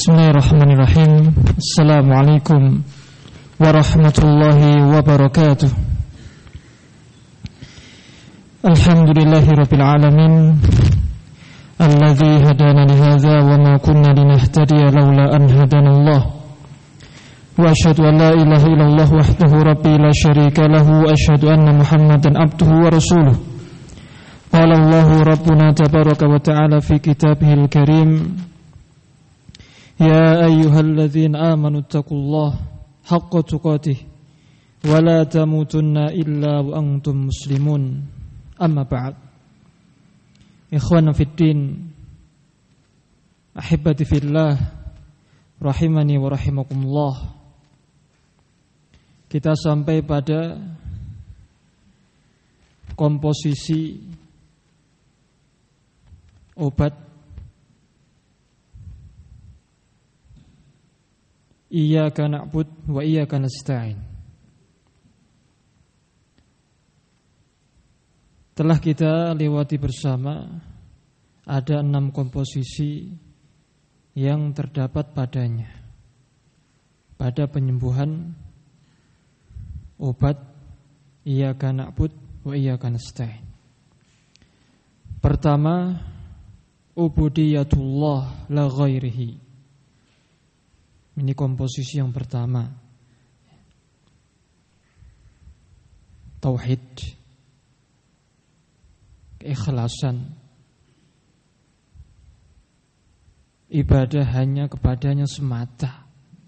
Bismillahirrahmanirrahim. Assalamualaikum warahmatullahi wabarakatuh. Alhamdulillahirabbil alamin. Alladzi hadana li hadza wa ma kunna linahtadiya laula an hadanallah. Wa asyhadu an la ilaha illallah wahdahu rabbi la syarika lahu wa asyhadu anna Muhammadan abduhu wa rasuluh. Qala Allahu rabbuna tabaraka wa ta'ala fi kitabihil karim. Ya ayyuhalladzina amanu taqullaha haqqa tuqatih wa la tamutunna illa wa antum muslimun. Amma ba'd. Ikhwana fid din, ahibbati fillah, rahimani wa rahimakumullah. Kita sampai pada komposisi obat Iyyaka na'budu wa iyyaka nasta'in. Telah kita lewati bersama ada 6 komposisi yang terdapat padanya pada penyembuhan obat Iyyaka na'budu wa iyyaka nasta'in. Pertama, ubudiyatullah la ghairihi. Ini komposisi yang pertama. Tauhid, keikhlasan, ibadah hanya kepadanya semata,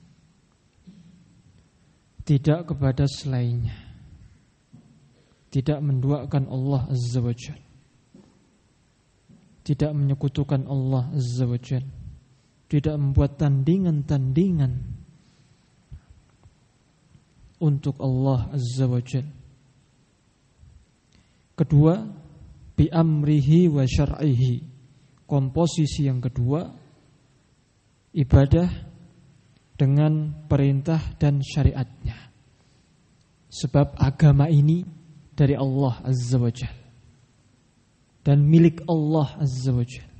tidak kepada selainnya, tidak menduakan Allah Azza wa Jalla, tidak menyekutukan Allah Azza wa Jalla, tidak membuat tandingan-tandingan untuk Allah Azza wa Jalla. Kedua, bi amrihi wa syar'ihi. Komposisi yang kedua, ibadah dengan perintah dan syariatnya. Sebab agama ini dari Allah Azza wa Jalla dan milik Allah Azza wa Jalla.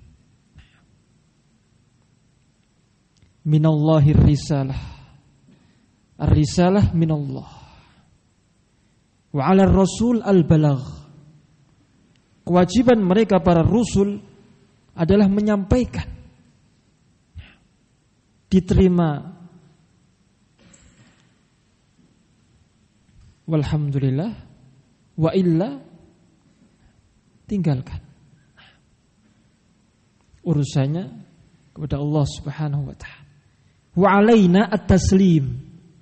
Minallahir risalah, ar-risalah minallah, wa 'alar rasul al-balagh. Kewajiban mereka para rasul adalah menyampaikan, diterima. Walhamdulillah, wa illa tinggalkan. Urusannya kepada Allah Subhanahu wa ta'ala. Wa alaina at-taslim.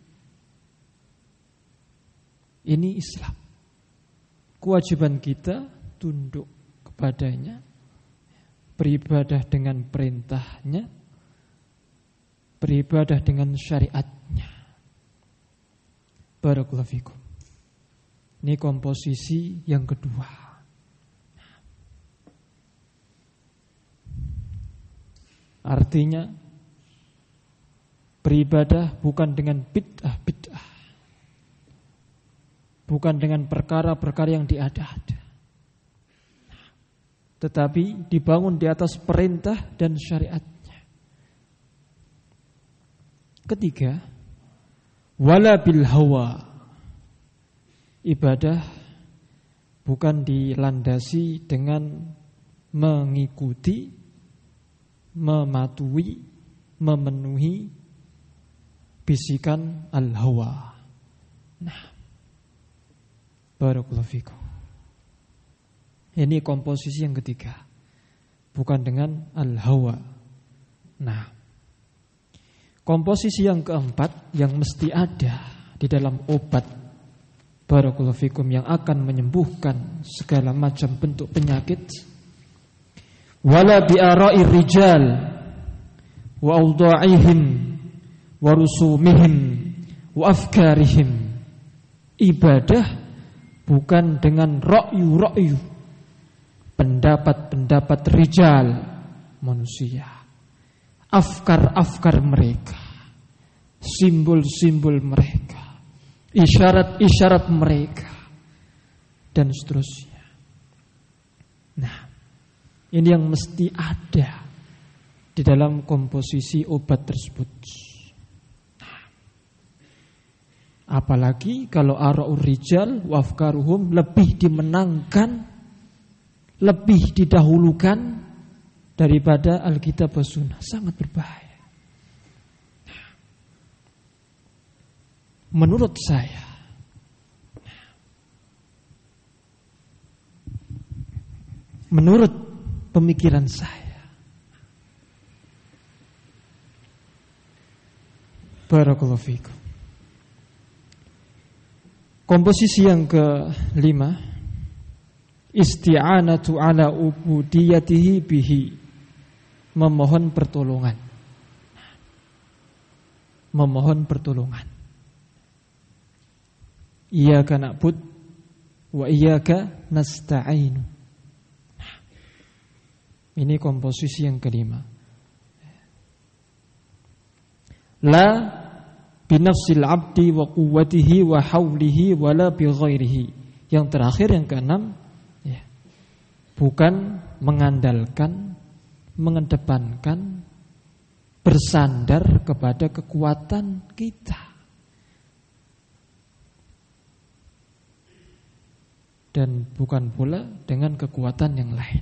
Ini Islam. Kewajiban kita tunduk kepadanya, beribadah dengan perintahnya, beribadah dengan syariatnya. Barakallahu fikum. Ini komposisi yang kedua. Artinya beribadah bukan dengan bid'ah, bukan dengan perkara-perkara yang diada-ada, tetapi dibangun di atas perintah dan syariatnya. Ketiga, wala bil hawa. Ibadah bukan dilandasi dengan mengikuti, mematuhi, memenuhi bisikan al-hawa. Nah, barakallahu fikum. Ini komposisi yang ketiga, bukan dengan al-hawa. Nah, komposisi yang keempat yang mesti ada di dalam obat, barakallahu fikum, yang akan menyembuhkan segala macam bentuk penyakit. Wala bi ara'ir rijal wa awda'ihim wa rusumihim wa afkarihim. Ibadah bukan dengan ra'yu-ra'yu, pendapat-pendapat rijal, manusia, afkar-afkar mereka, simbol-simbol mereka, isyarat-isyarat mereka, dan seterusnya. Nah, ini yang mesti ada di dalam komposisi obat tersebut. Apalagi kalau ara'ur rijal wa afkaruhum lebih dimenangkan, lebih didahulukan daripada Alkitab wa Sunnah, sangat berbahaya. Menurut saya, menurut pemikiran saya, barakallahu fikum, komposisi yang kelima, isti'anatu ala ubudiyatihi bihi, memohon pertolongan. Memohon pertolongan. Iyyaka na'bud wa iyyaka nasta'in. Ini komposisi yang kelima. La binafsil abdi wa quwwatihi wa haulihi wala bi ghairihi. Yang terakhir, yang keenam, ya, bukan mengandalkan, mengedepankan, bersandar kepada kekuatan kita, dan bukan pula dengan kekuatan yang lain.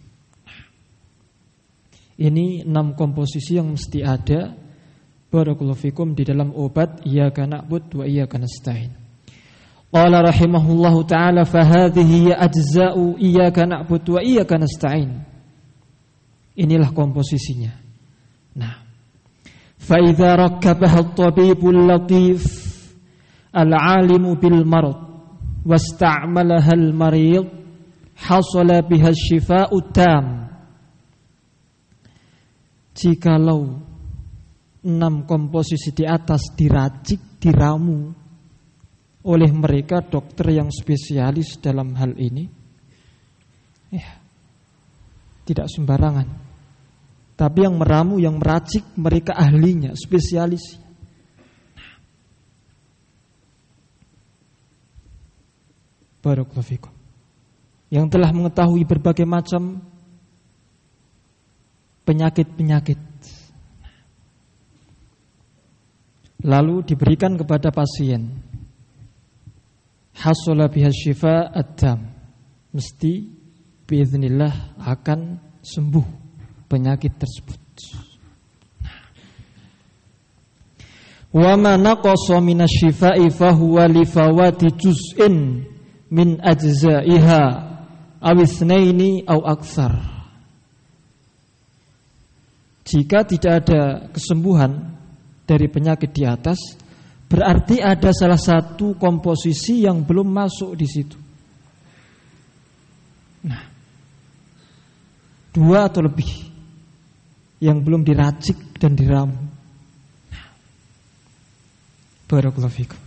Ini 6 komposisi yang mesti ada, barakallahu fikum, di dalam obat iyyaka na'bud wa iyyaka nasta'in. Qala rahimahullahu ta'ala fa hadhihi ajza'u iyyaka na'bud wa iyyaka nasta'in. Inilah komposisinya. Nah, fa idza rakkabaha at-tabibul latif al-'alimu bil marad wasta'malaha al-marid hasala biha asy-syifa'u tam. Jikalau 6 komposisi di atas diracik, diramu oleh mereka dokter yang spesialis dalam hal ini, ya, tidak sembarangan, tapi yang meramu, yang meracik, mereka ahlinya, spesialis. Barakallahu fikum, yang telah mengetahui berbagai macam penyakit-penyakit, lalu diberikan kepada pasien, hasala biha syifa at-tam, mesti biiznillah akan sembuh penyakit tersebut. Wa ma naqasa minasy-syifa'i fa huwa li fawati juz'in min ajza'iha aw itsnaini aw aktsar. Jika tidak ada kesembuhan dari penyakit di atas, berarti ada salah satu komposisi yang belum masuk di situ. Nah, 2 atau lebih yang belum diracik dan diramu. Nah, barakallahu fikum.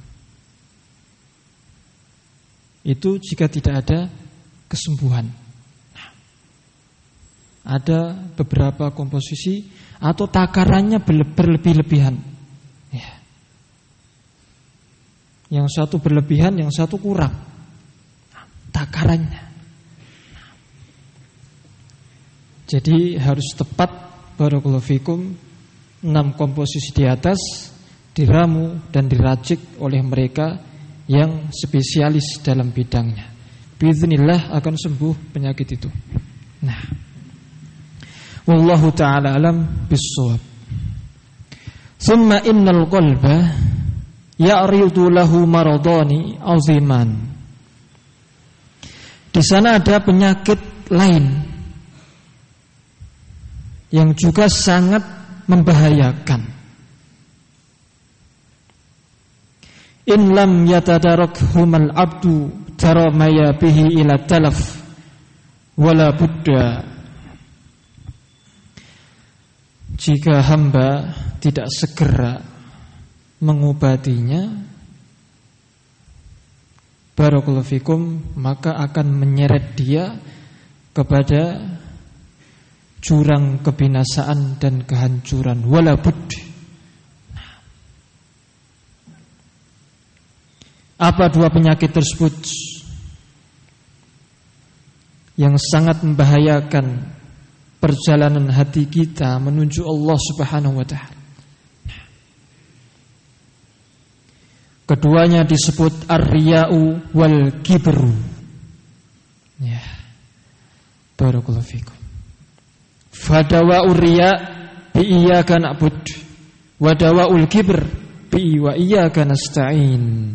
Itu jika tidak ada kesembuhan. Ada beberapa komposisi atau takarannya berlebih-lebihan, ya. Yang satu berlebihan, yang satu kurang, takarannya. Jadi harus tepat, barakallahu fikum, 6 komposisi di atas diramu dan diracik oleh mereka yang spesialis dalam bidangnya. Biiznillah akan sembuh penyakit itu. Nah, wallahu ta'ala alam bis-shawab. Thumma innal qalba ya'ridu lahu maradani aziman. Di sana ada penyakit lain yang juga sangat membahayakan. In lam yatadarakhumal abdu taramaya bihi ila talaf wala budda. Jika hamba tidak segera mengobatinya, barakallahu fikum, maka akan menyeret dia kepada jurang kebinasaan dan kehancuran. Wala budd. Apa 2 penyakit tersebut yang sangat membahayakan perjalanan hati kita menuju Allah Subhanahu wa taala. Keduanya disebut ar-riya'u wal kibru. Ya. Barakallahu fikum. Fadawa'ur riya' bi iyyaka na'bud wa dawa'ul kibr bi wa iyyaka nasta'in.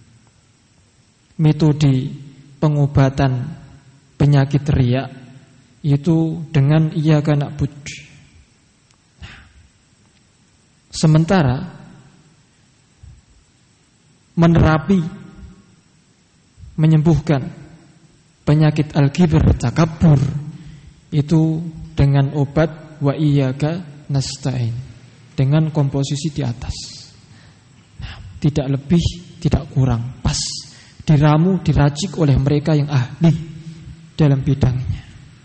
Metode pengobatan penyakit riya itu dengan iyyaka na'bud. Sementara menerapi, menyembuhkan penyakit al-kibr, takabbur, itu dengan obat wa iyyaka nasta'in, dengan komposisi di atas. Tidak lebih, tidak kurang, pas, diramu, diracik oleh mereka yang ahli dalam bidangnya.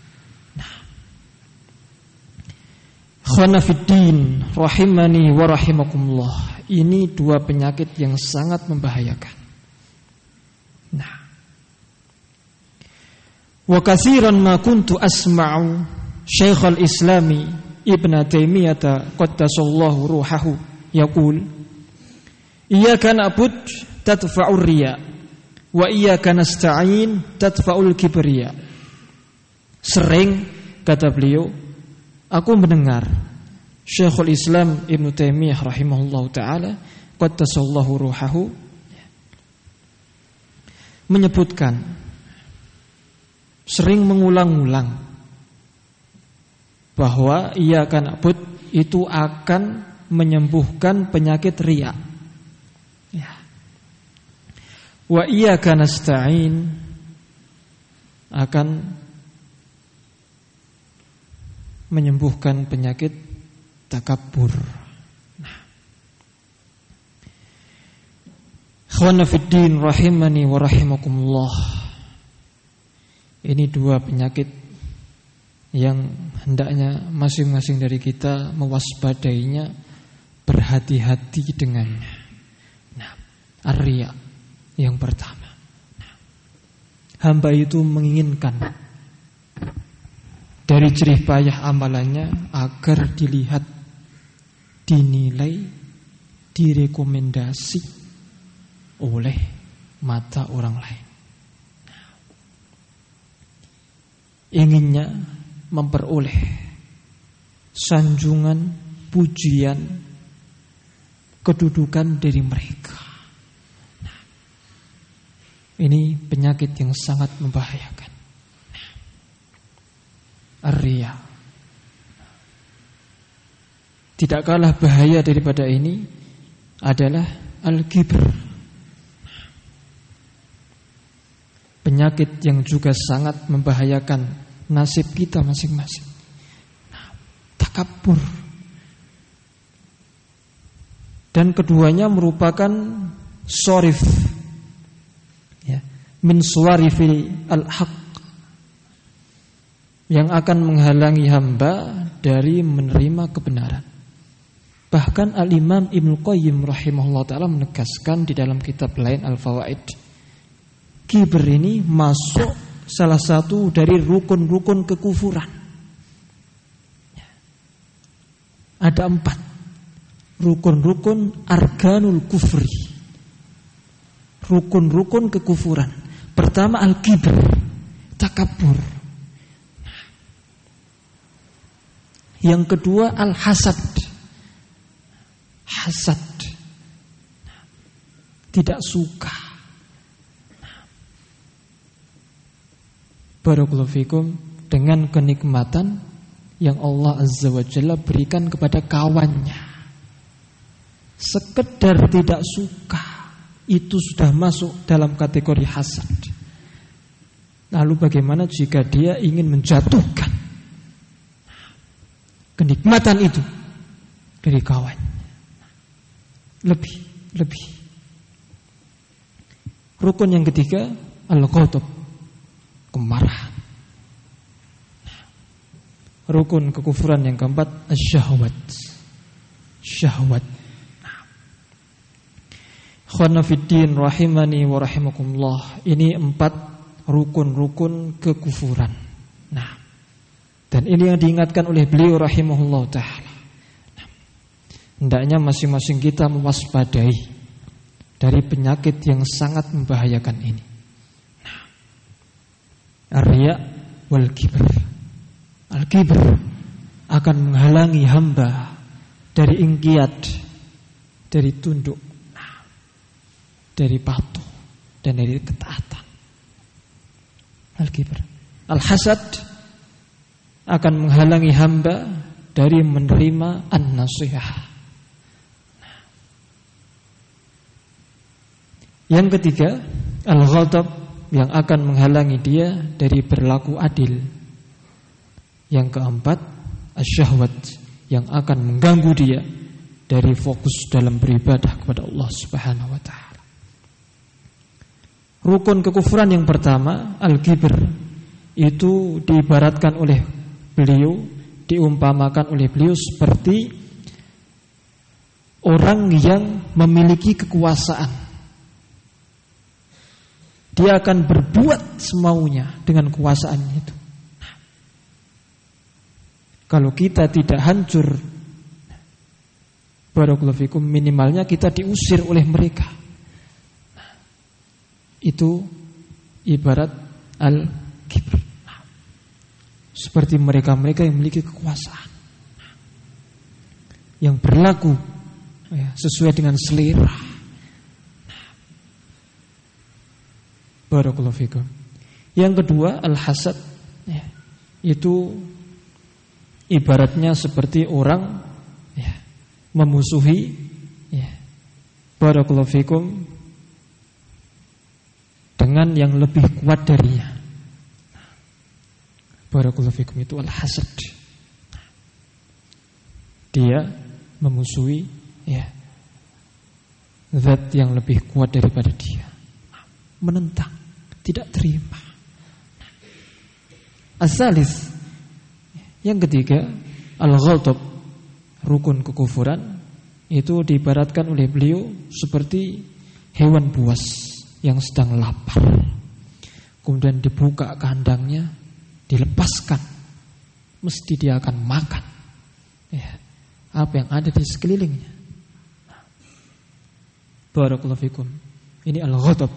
Khanafiddin rahimani wa rahimakumullah. Ini dua penyakit yang sangat membahayakan. Wa katsiran ma kuntu asma'u Syekhul Islami Ibn Taimiyah qaddasallahu ruhahu yaqul iyyaka na'bud tadfa'ur riya wa iyyaka nasta'in tadfa'ul kibriya. Sering kata beliau, aku mendengar Syekhul Islam Ibn Taimiyah rahimahullahu ta'ala qaddasallahu ruhahu menyebutkan, sering mengulang-ulang bahwa iyyaka na'bud itu akan menyembuhkan penyakit riya. Ya. Wa iyyaka nasta'in akan menyembuhkan penyakit takabbur. Khawanafiddin rahimani wa rahimakumullah. Ini dua penyakit yang hendaknya masing-masing dari kita mewaspadainya, berhati-hati dengannya. Ar-riya yang pertama. Hamba itu menginginkan dari jerih payah amalannya agar dilihat, dinilai, direkomendasi oleh mata orang lain. Inginnya memperoleh sanjungan, pujian, kedudukan dari mereka. Ini penyakit yang sangat membahayakan. Ar-riya. Tidak kalah bahaya daripada ini adalah al-kibr, penyakit yang juga sangat membahayakan nasib kita masing-masing. Takabbur. Dan keduanya merupakan sorif, ya, min suwarifil al-haq, yang akan menghalangi hamba dari menerima kebenaran. Bahkan Al-Imam Ibnu Qayyim rahimahullah ta'ala menegaskan di dalam kitab lain Al-Fawaid, kibr ini masuk salah satu dari rukun-rukun kekufuran. Ada 4 rukun-rukun arkanul kufri, rukun-rukun kekufuran. Pertama al-kibr, takabbur. Yang kedua al-hasad, hasad, tidak suka. Barakallahu fikum, dengan kenikmatan yang Allah Azza wa Jalla berikan kepada kawannya, sekedar tidak suka, itu sudah masuk dalam kategori hasad. Lalu bagaimana jika dia ingin menjatuhkan kenikmatan itu dari kawan? Lebih. Rukun yang ketiga al-ghadab, kemarahan. Rukun kekufuran yang keempat asyahwat, syahwat. Khanafiddin rahimani wa rahimakumullah. Ini 4 rukun-rukun kekufuran. Dan Dan ini yang diingatkan oleh beliau rahimahullah ta'ala. Hendaknya masing-masing kita mewaspadai dari penyakit yang sangat membahayakan ini. Ar-riya wal kibr. Al-kibr akan menghalangi hamba dari ingkiyat, dari tunduk, dari patuh, dan dari ketaatan. Al-kibr. Al-hasad akan menghalangi hamba dari menerima an-nasihah. Yang ketiga, al-ghadab, yang akan menghalangi dia dari berlaku adil. Yang keempat, asyahwat, yang akan mengganggu dia dari fokus dalam beribadah kepada Allah Subhanahu wa ta'ala. Rukun kekufuran yang pertama, al-kibr, itu diibaratkan oleh beliau, diumpamakan oleh beliau seperti orang yang memiliki kekuasaan. Dia akan berbuat semaunya dengan kekuasaannya itu. Kalau kita tidak hancur, barakallahu fikum, minimalnya kita diusir oleh mereka. Itu ibarat al-kibr. Seperti mereka-mereka yang memiliki kekuasaan, yang berlaku sesuai dengan selera. Barakallahu fikum. Yang kedua, al-hasad, itu ibaratnya seperti orang memusuhi, barakallahu fikum, dengan yang lebih kuat darinya. Barakallahu fikum, itu al-hasad. Dia memusuhi zat yang lebih kuat daripada dia, menentang, tidak terima. As-salis, yang ketiga, al-ghadab, rukun kekufuran, itu diibaratkan oleh beliau seperti hewan buas yang sedang lapar, kemudian dibuka kandangnya, dilepaskan, mesti dia akan makan apa yang ada di sekelilingnya. Barakallahu fikum. Ini al-ghadab.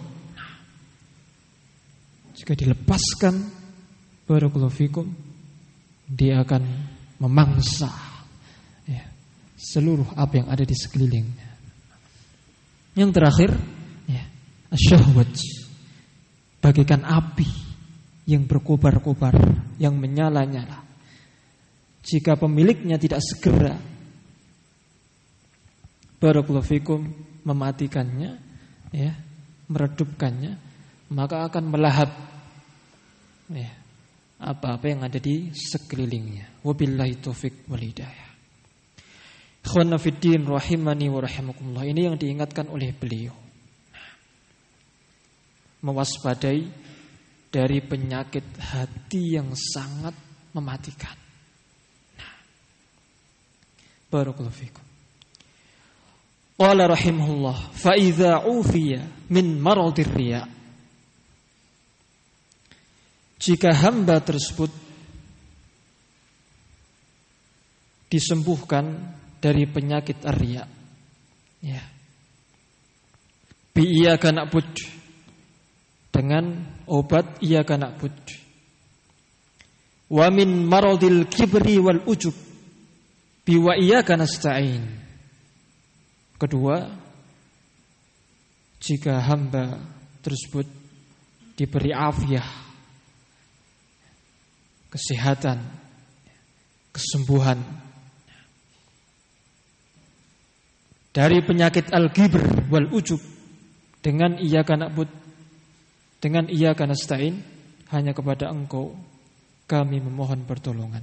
Jika dilepaskan, barakallahu fikum, dia akan memangsa seluruh apa yang ada di sekelilingnya. Yang terakhir, asyahwat, bagaikan api yang berkobar-kobar, yang menyala-nyala. Jika pemiliknya tidak segera, barakallahu fikum, mematikannya, meredupkannya, maka akan melahap apa-apa yang ada di sekelilingnya. Wabillahi taufik wal hidayah. Ikhwana fiddin rahimani wa rahimakumullah. Ini yang diingatkan oleh beliau, mewaspadai dari penyakit hati yang sangat mematikan. Barakallahu fikum. Qala rahimahullah, fa idza ufiya min maradir riya, jika hamba tersebut disembuhkan dari penyakit ar-riya, bi iyyaka na'bud, dengan obat iyyaka na'bud, wa min maradil kibri wal ujub bi wa iyyaka nasta'in. Kedua, jika hamba tersebut diberi afiah, kesehatan, kesembuhan dari penyakit al-kibr wal ujub, dengan iyyaka na'bud, dengan iyyaka nasta'in, hanya kepada Engkau kami memohon pertolongan.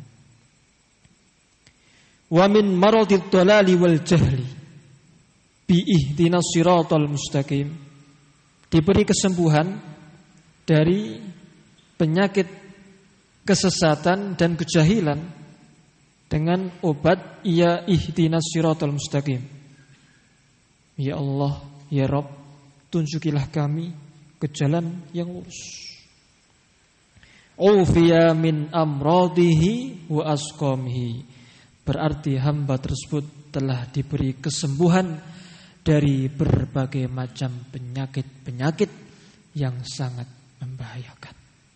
Wa min maradid dhalali wal jahli bi ihdinas siratal mustaqim, diberi kesembuhan dari penyakit kesesatan dan kejahilan dengan obat ya ihdinas siratal mustaqim. Ya Allah, ya Rabb, tunjukilah kami ke jalan yang lurus. ufiya min amradihi wa asqamihi. Berarti hamba tersebut telah diberi kesembuhan dari berbagai macam penyakit-penyakit yang sangat membahayakan.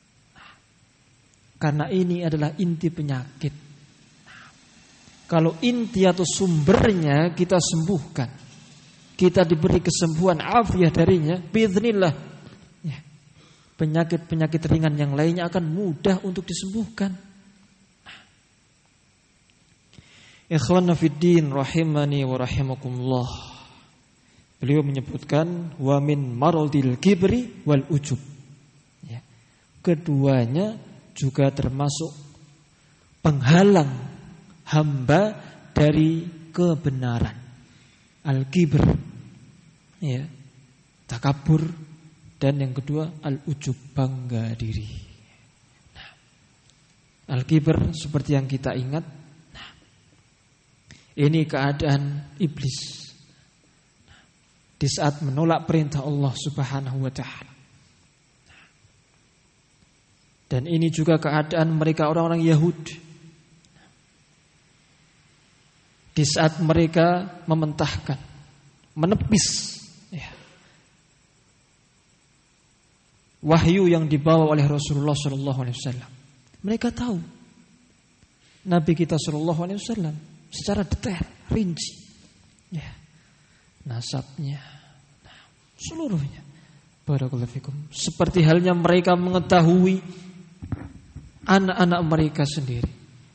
Karena ini adalah inti penyakit. Kalau inti atau sumbernya kita sembuhkan, kita diberi kesembuhan afiah darinya, biiznillah, ya, penyakit-penyakit ringan yang lainnya akan mudah untuk disembuhkan. Ikhwana fiddin rahimani wa rahimakumullah. Beliau menyebutkan wa min maradil kibri wal ujub. Ya. Keduanya juga termasuk penghalang hamba dari kebenaran. Al-kibr, ya, takabur, dan yang kedua al-ujub, bangga diri. Nah, al-kibr seperti yang kita ingat, nah, ini keadaan iblis di saat menolak perintah Allah Subhanahu wa ta'ala. Dan ini juga keadaan mereka orang-orang Yahudi di saat mereka mementahkan, menepis, ya, wahyu yang dibawa oleh Rasulullah SAW. Mereka tahu Nabi kita SAW secara detail, rinci, ya, nasabnya, seluruhnya. Barakallahu fikum. Seperti halnya mereka mengetahui anak-anak mereka sendiri.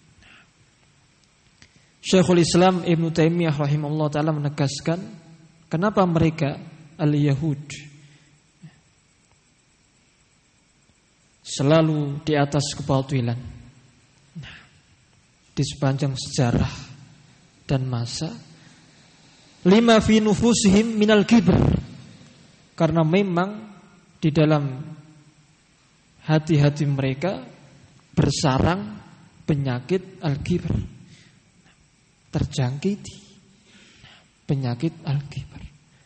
Syekhul Islam Ibn Taimiyah rahimahullah ta'ala menegaskan, kenapa mereka al-Yahud selalu di atas kebatilan di sepanjang sejarah dan masa. Lima fi nufusihim minal kibr, karena memang di dalam hati-hati mereka bersarang penyakit al-kibr, terjangkiti penyakit al-kibr,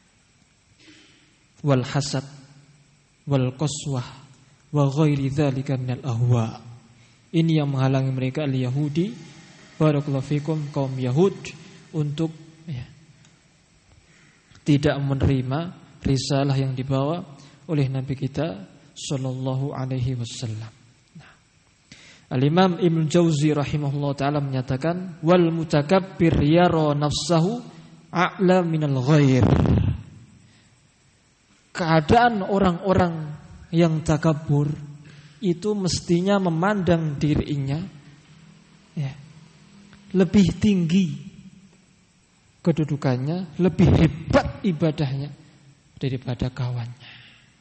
wal hasad, wal qaswah, wa ghairi dzalika minal ahwa. Ini yang menghalangi mereka al-Yahudi, barakallahu fikum, kaum Yahud, untuk, ya, tidak menerima risalah yang dibawa oleh Nabi kita sallallahu alaihi wasallam. Al-Imam Ibnu Jauzi rahimahullah ta'ala menyatakan, wal mutakabbir yara nafsahu a'la minal ghair. Keadaan orang-orang yang takabur itu mestinya memandang dirinya, ya, lebih tinggi kedudukannya, lebih hebat ibadahnya daripada kawannya.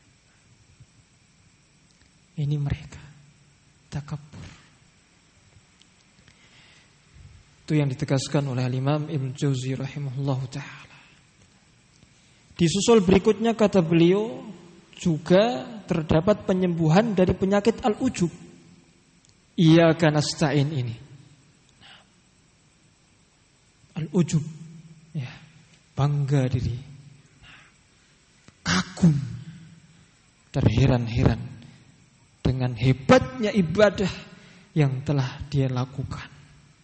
Ini mereka takabur. Itu yang ditegaskan oleh Imam Ibnu Jauzi rahimahullahu ta'ala. Disusul berikutnya kata beliau, juga terdapat penyembuhan dari penyakit al-ujub. Iyyaka nasta'in ini. Al-ujub, ya, bangga diri, kagum, terheran-heran dengan hebatnya ibadah yang telah dia lakukan.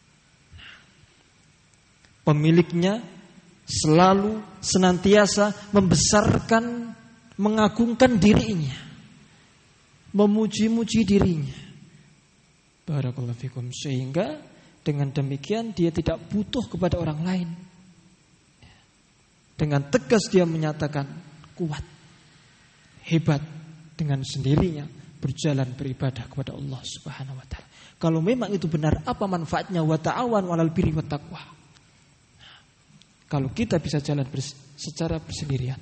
Pemiliknya selalu senantiasa membesarkan, mengagungkan dirinya, memuji-muji dirinya. Barakallahu fikum. Sehingga dengan demikian dia tidak butuh kepada orang lain. Dengan tegas dia menyatakan kuat, hebat, dengan sendirinya berjalan beribadah kepada Allah Subhanahu wa ta'ala. Kalau memang itu benar, apa manfaatnya wa ta'awan 'alal birri wat taqwa? Kalau kita bisa jalan secara bersendirian,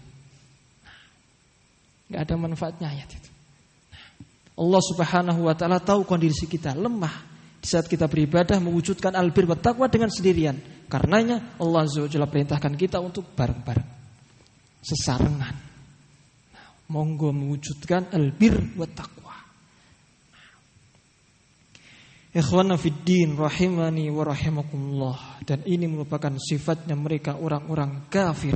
nggak ada manfaatnya ayat itu. Allah Subhanahu wa ta'ala tahu kondisi kita lemah di saat kita beribadah mewujudkan albir wa taqwa dengan sendirian. Karenanya Allah Azza wa Jalla perintahkan kita untuk bareng-bareng, sesarengan. Monggo mewujudkan albir wa taqwa. Ikhwana fiddin rahimani wa rahimakumullah. Dan ini merupakan sifatnya mereka orang-orang kafir.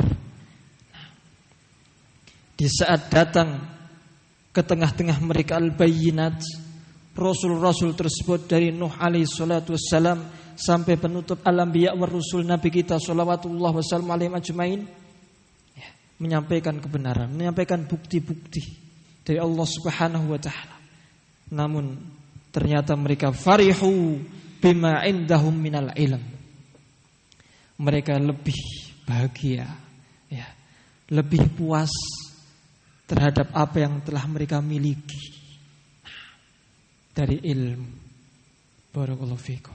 Di saat datang ke tengah-tengah mereka al-bayyinat, rasul-rasul tersebut dari Nuh alaihi salatu wassalam sampai penutup al-anbiya war rusul Nabi kita shalawatullah wasallam alaihim ajmain, ya, menyampaikan kebenaran, menyampaikan bukti-bukti dari Allah Subhanahu wa taala. Namun ternyata mereka farihu bima indahum minal ilm. Mereka lebih bahagia, ya, lebih puas terhadap apa yang telah mereka miliki dari ilmu. Barakallahu fikum.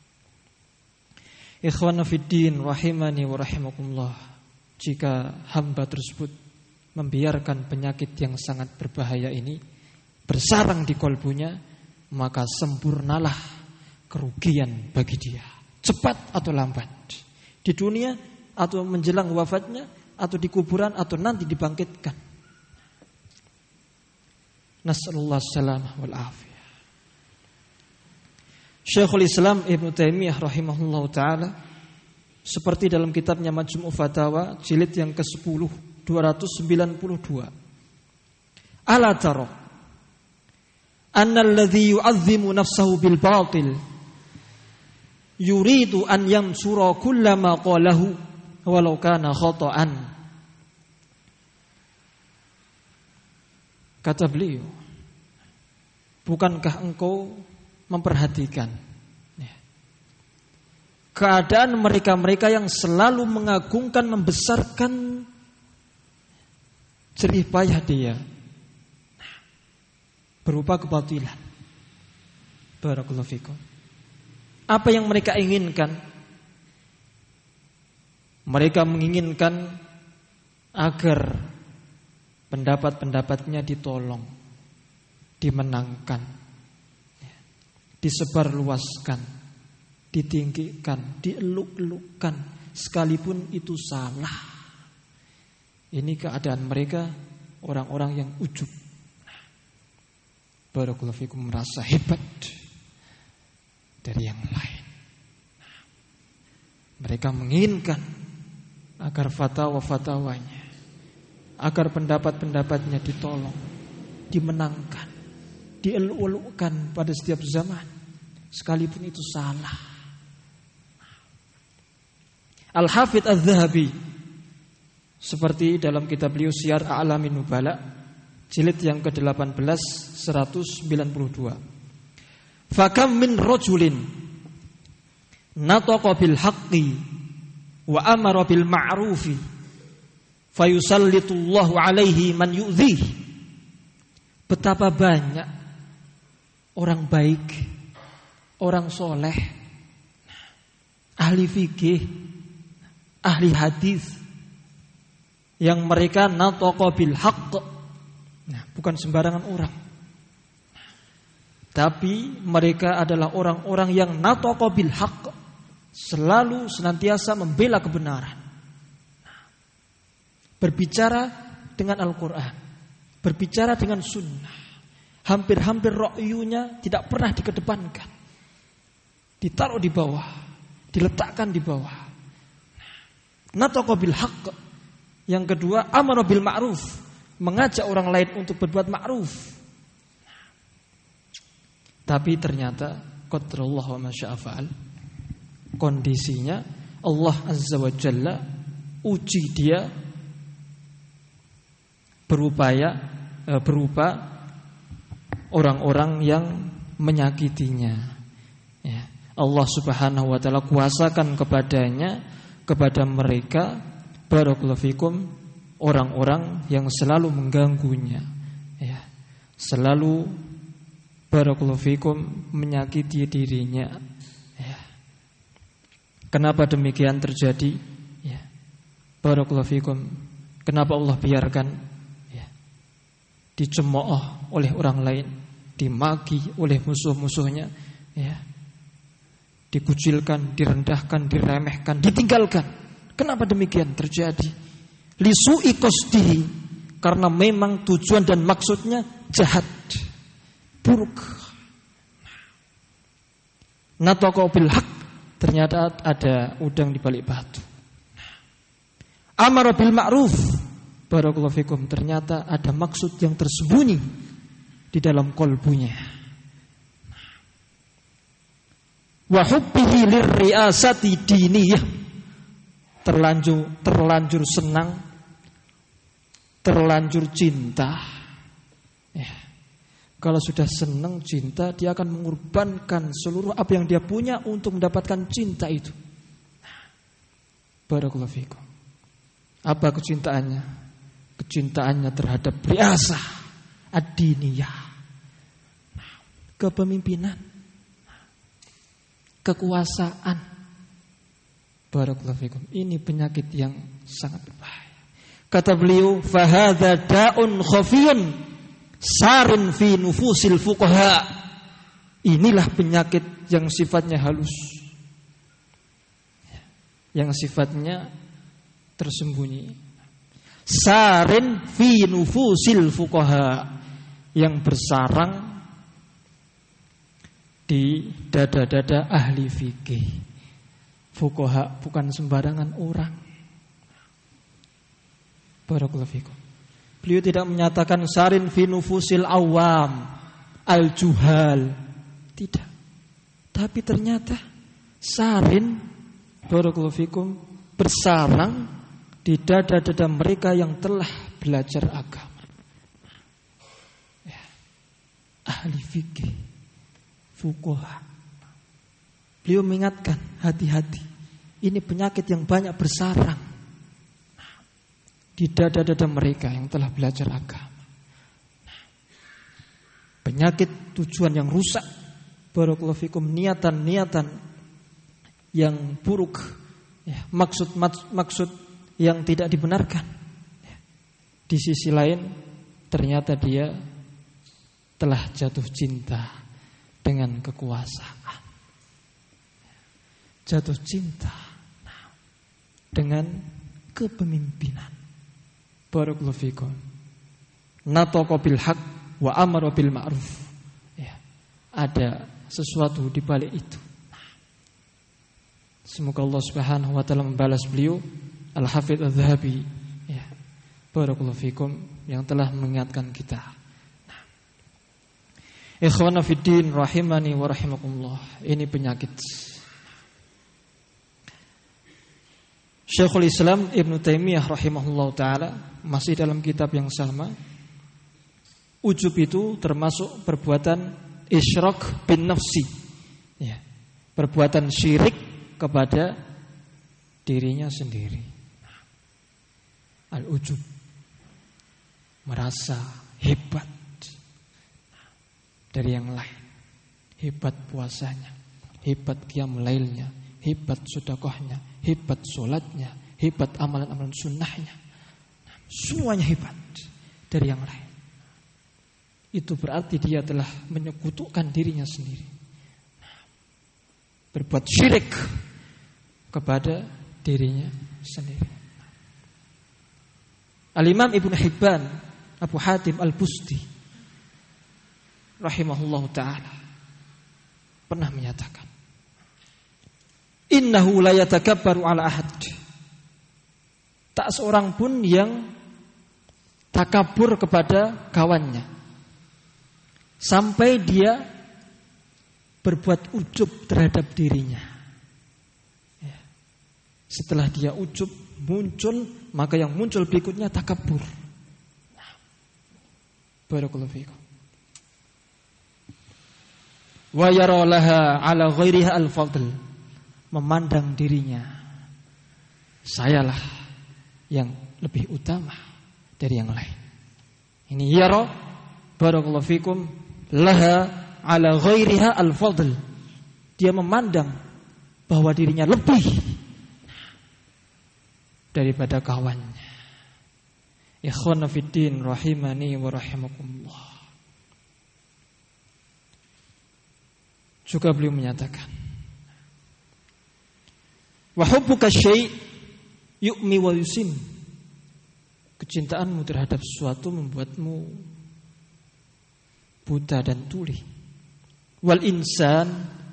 Ikhwana fiddin rahimani wa rahimakumullah. Jika hamba tersebut membiarkan penyakit yang sangat berbahaya ini bersarang di kolbunya, maka sempurnalah kerugian bagi dia, cepat atau lambat, di dunia atau menjelang wafatnya, atau di kuburan, atau nanti dibangkitkan. Nasallallahu salamah wal afiyah. Syekhul Islam Ibnu Taimiyah rahimahullahu taala seperti dalam kitabnya Majmu' Fatawa jilid yang ke-10 292. Ala tara anna alladhi yu'azzimu nafsahu bil batil yuridu an yamsura kullama qalahu walau kana khata'an. Kata beliau, bukankah engkau memperhatikan keadaan mereka-mereka yang selalu mengagungkan, membesarkan jerih payah dia berupa kebatilan. Barakallahu fikum. Apa yang mereka inginkan? Mereka menginginkan agar pendapat-pendapatnya ditolong, dimenangkan, disebarluaskan, ditinggikan, dieluk-elukkan, sekalipun itu salah. Ini keadaan mereka, orang-orang yang ujub. Barakallahu fikum, merasa hebat dari yang lain. Mereka menginginkan agar fatwa-fatwanya, agar pendapat-pendapatnya ditolong, dimenangkan, dieluk-elukkan pada setiap zaman, sekalipun itu salah. Al-Hafidz Az-Zahabi seperti dalam kitab beliau Siyar A'lamin Nubala jilid yang ke-18 192. Fakam min rajulin nataqa bil haqqi wa amara bil ma'rufi fayusallitullahu alaihi man yu'dhih. Betapa banyak orang baik, orang soleh, ahli fikih, ahli hadis, yang mereka nataqa bil haqq. Nah, bukan sembarangan orang, tapi mereka adalah orang-orang yang nataqa bil haqq, selalu senantiasa membela kebenaran, berbicara dengan Al-Quran, berbicara dengan sunnah. Hampir-hampir ra'yunya tidak pernah dikedepankan, ditaruh di bawah, diletakkan di bawah. Nataqa bil haqq. Yang kedua, amara bil ma'ruf, mengajak orang lain untuk berbuat ma'ruf. Tapi ternyata qadarullah wa ma syaa fa'al, kondisinya Allah Azza wa Jalla uji dia berupa orang-orang yang menyakitinya. Ya. Allah Subhanahu wa taala kuasakan kepada mereka, barakallahu fikum, orang-orang yang selalu mengganggunya, ya, selalu barakallahu fikum menyakiti dirinya. Ya. Kenapa demikian terjadi? Ya. Barakallahu fikum. Kenapa Allah biarkan, ya, dicemooh oleh orang lain, dimaki oleh musuh-musuhnya, ya, dikucilkan, direndahkan, diremehkan, ditinggalkan. Kenapa demikian terjadi? Lisu'i qasdihi, karena memang tujuan dan maksudnya jahat, buruk. Nataqa bil haq, ternyata ada udang di balik batu. Amara bil ma'ruf, barakallahu fikum, ternyata ada maksud yang tersembunyi di dalam kolbunya. Wa hubbihi lirriasati diniyah. Terlanjur senang, terlanjur cinta. Ya. Kalau sudah senang cinta, dia akan mengorbankan seluruh apa yang dia punya untuk mendapatkan cinta itu. Barakallahu fikum. Apa kecintaannya? Kecintaannya terhadap riasah ad-diniyah, kepemimpinan, kekuasaan. Barakallahu fikum. Ini penyakit yang sangat berbahaya. Kata beliau, fahadha da'un khafiyun sarin fi nufusil fuqaha. Inilah penyakit yang sifatnya halus, yang sifatnya tersembunyi. Sarin fi nufusil fuqaha, yang bersarang di dada-dada ahli fikih. Fuqaha bukan sembarangan orang. Barakallahu fikum. Beliau tidak menyatakan sarin fi nufusil awam al-juhal. Tidak. Tapi ternyata sarin, barakallahu fikum, bersarang di dada-dada mereka yang telah belajar agama. Ya. Ahli fikih, fuqaha. Beliau mengingatkan, hati-hati. Ini penyakit yang banyak bersarang di dada-dada mereka yang telah belajar agama. Penyakit tujuan yang rusak, barakallahu fikum, niatan-niatan yang buruk, ya, maksud yang tidak dibenarkan. Di sisi lain, ternyata dia telah jatuh cinta dengan kekuasaan, jatuh cinta dengan kepemimpinan. Barakallahu fikum. Nataqa bil haq wa amara bil ma'ruf. Ya, ada sesuatu di balik itu. Semoga Allah Subhanahu wa taala membalas beliau Al-Hafidz Az-Zahabi, ya, barakallahu fikum, yang telah mengingatkan kita. Ikhwana fiddin rahimani wa rahimakumullah. Ini penyakit. Syekhul Islam Ibn Taimiyah rahimahullah ta'ala masih dalam kitab yang sama. Ujub itu termasuk perbuatan isyrak bin nafsi, ya, perbuatan syirik kepada dirinya sendiri. Al-ujub, merasa hebat dari yang lain, hebat puasanya, hebat qiyamul lailnya, hebat sedekahnya, hebat sholatnya, hebat amalan-amalan sunnahnya. Semuanya hebat dari yang lain. Itu berarti dia telah menyekutukan dirinya sendiri, berbuat syirik kepada dirinya sendiri. Al-Imam Ibn Hibban Abu Hatim Al-Busti rahimahullahu ta'ala pernah menyatakan, innahu la yatakabbaru ala ahad. Tak seorang pun yang takabur kepada kawannya sampai dia berbuat ujub terhadap dirinya. Ya. Setelah dia ujub muncul, maka yang muncul berikutnya takabur. Barakallahu fiikum. Wa yara laha ala ghairiha al-fadl. Memandang dirinya, sayalah yang lebih utama dari yang lain. Ini yara, barakallahu fikum, laha ala ghairiha al-fadl. Dia memandang bahwa dirinya lebih daripada kawannya. Ikhwana fiddin rahimani wa rahimakumullah. Juga beliau menyatakan, wa hubbuka syai' yu'mi wa yusim. Kecintaanmu terhadap sesuatu membuatmu buta dan tuli. Wal insan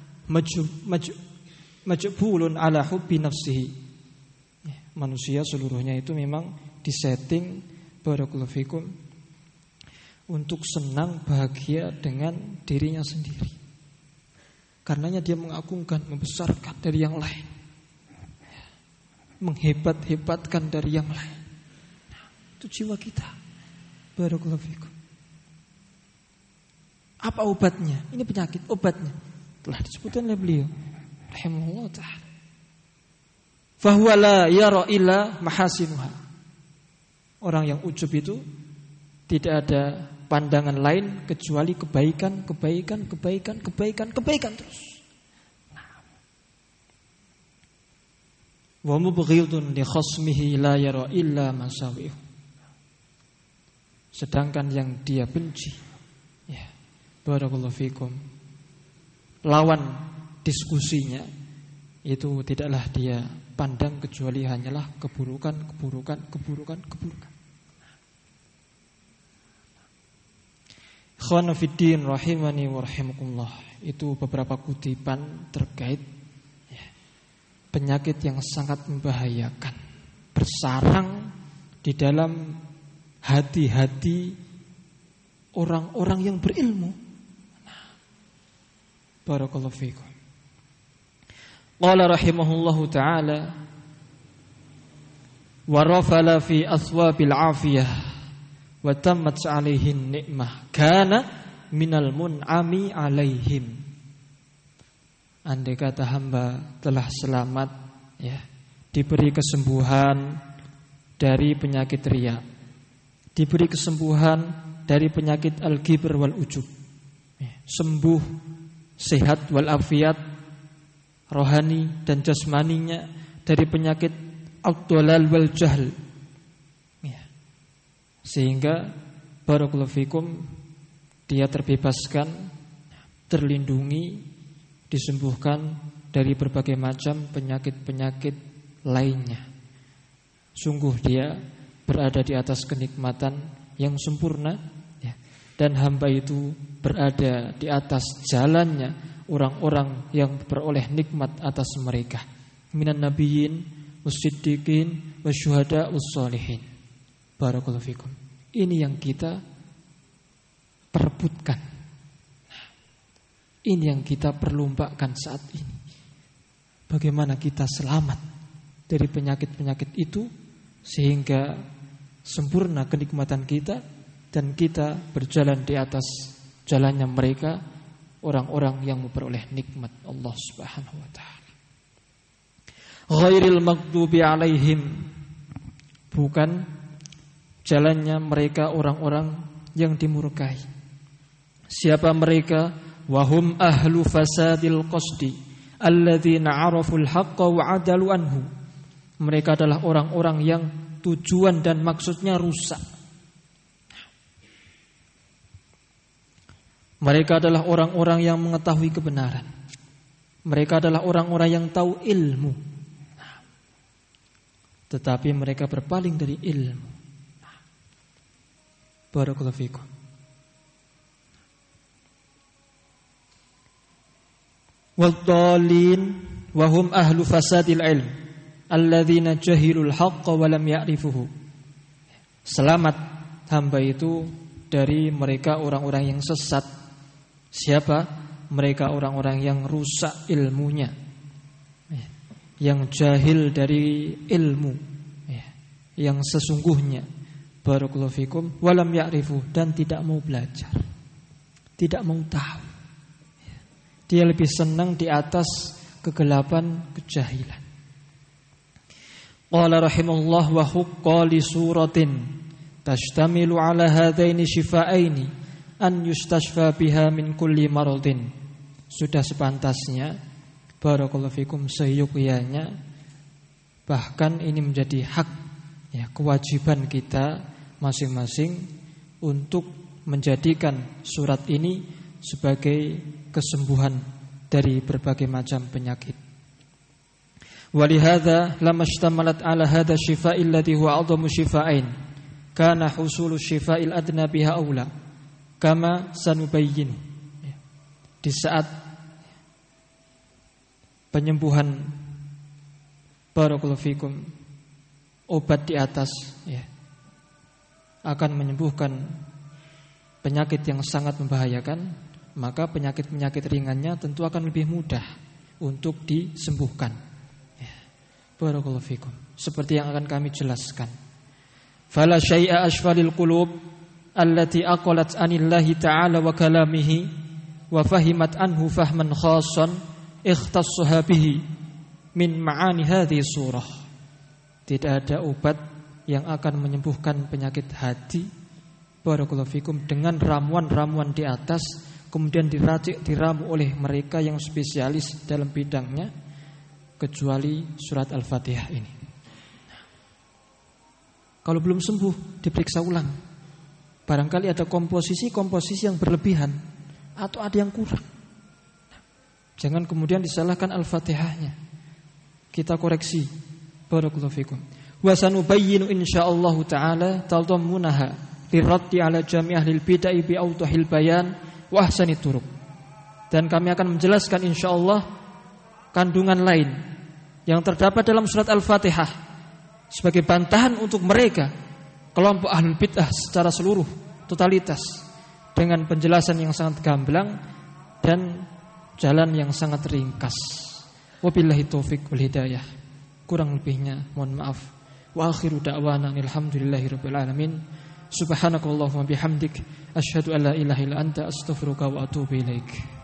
majbulun ala hubbi nafsihi. Manusia seluruhnya itu memang disetting, barakallahu fikum, untuk senang bahagia dengan dirinya sendiri. Karenanya dia mengagungkan, membesarkan dari yang lain, menghebat-hebatkan dari yang lain. Itu jiwa kita. Barakallahu fikum. Apa obatnya? Ini penyakit, obatnya telah disebutkan oleh beliau rahimahullah ta'ala. Fahuwa la yara illa mahasinuha. Orang yang ujub itu tidak ada pandangan lain kecuali kebaikan terus. Wa mubghidun li khasmihi la yara illa masawihu. Sedangkan yang dia benci, ya, barakallahu fikum, lawan diskusinya itu tidaklah dia pandang kecuali hanyalah keburukan. Ikhwan fiddin rahimani wa rahimakumullah. Itu beberapa kutipan terkait penyakit yang sangat membahayakan, bersarang di dalam hati-hati orang-orang yang berilmu. Barakallahu fikum. Qala rahimahullahu ta'ala wa rafala fi aswabil afiyah wa tammat alaihin ni'mah kana minal mun'ami alaihim. Andai kata hamba telah selamat, ya, diberi kesembuhan dari penyakit riya, diberi kesembuhan dari penyakit al-kibr wal ujub, sembuh, sehat wal afiat rohani dan jasmaninya dari penyakit ad-dhalal wal jahl, ya. Sehingga barakallahu fikum dia terbebaskan, terlindungi, disembuhkan dari berbagai macam penyakit-penyakit lainnya. Sungguh dia berada di atas kenikmatan yang sempurna, ya. Dan hamba itu berada di atas jalannya orang-orang yang beroleh nikmat atas mereka, minan nabiyyin wasiddiqin wasyuhada wassalihin. Barakallahu fikum. Ini yang kita perebutkan. Ini yang kita perlombakan saat ini. Bagaimana kita selamat dari penyakit-penyakit itu sehingga sempurna kenikmatan kita dan kita berjalan di atas jalannya mereka, orang-orang yang memperoleh nikmat Allah Subhanahu wa taala. Ghairil maghdubi alaihim, bukan jalannya mereka orang-orang yang dimurkai. Siapa mereka? Wahum ahlu fasadil qasdi alladzina araful haqqa wa adalu anhu. Mereka adalah orang-orang yang tujuan dan maksudnya rusak. Mereka adalah orang-orang yang mengetahui kebenaran. Mereka adalah orang-orang yang tahu ilmu, tetapi mereka berpaling dari ilmu. Barakallahu fikum. Wad-dallin wa hum ahlu fasadil ilm alladzina jahilul haqqa wa lam ya'rifuhu. Selamat hamba itu dari mereka orang-orang yang sesat. Siapa? Mereka orang-orang yang rusak ilmunya, yang jahil dari ilmu, yang sesungguhnya. Barakallahu fikum. Wa lam ya'rifu, dan tidak mau belajar, tidak mau tahu. Dia lebih senang di atas kegelapan, kejahilan. Qala rahimahullah wa huqqa li suratin tashtamilu ala hadaini shifaaini an yustashfa biha min kulli maradin. Sudah sepantasnya, barakallahu fikum, seyogyanya, bahkan ini menjadi hak, ya, kewajiban kita masing-masing untuk menjadikan surat ini sebagai kesembuhan dari berbagai macam penyakit. Walihada lamma ishtamalat ala hadha shifa'il ladzi huwa 'adhamu shifa'ain kana husulu shifa'il adna biha aula kama sanubayyin. Di saat penyembuhan, barakallahu fikum, obat di atas, ya, akan menyembuhkan penyakit yang sangat membahayakan, maka penyakit-penyakit ringannya tentu akan lebih mudah untuk disembuhkan. Ya. Barakallahu fikum. Seperti yang akan kami jelaskan. Fala syai'a asfalil qulub allati aqalat anillahi ta'ala wa kalamihi wa fahimat anhu fahman khassan ikhtassaha bihi min ma'ani hadhihi surah. Tidak ada obat yang akan menyembuhkan penyakit hati, barakallahu fikum, dengan ramuan-ramuan di atas kemudian diracik, diramu oleh mereka yang spesialis dalam bidangnya, kecuali surat Al-Fatihah ini. Kalau belum sembuh, diperiksa ulang. Barangkali ada komposisi-komposisi yang berlebihan atau ada yang kurang. Jangan kemudian disalahkan Al-Fatihahnya. Kita koreksi. Barakallahu fikum. Wa sanubayyinu insyaallah taala tadammunaha liraddi ala jami' ahlil bid'ah bi awdahil bayan wa ahsani turuq. Dan kami akan menjelaskan insyaallah kandungan lain yang terdapat dalam surat Al-Fatihah sebagai bantahan untuk mereka kelompok ahlul bid'ah secara seluruh totalitas, dengan penjelasan yang sangat gamblang dan jalan yang sangat ringkas. Wabillahi taufik wal hidayah. Kurang lebihnya mohon maaf. Wa akhiru da'wana alhamdulillahirabbil alamin. Subhanakallahumma bihamdik asyhadu an la ilaha illa anta astaghfiruka wa atubu ilaik.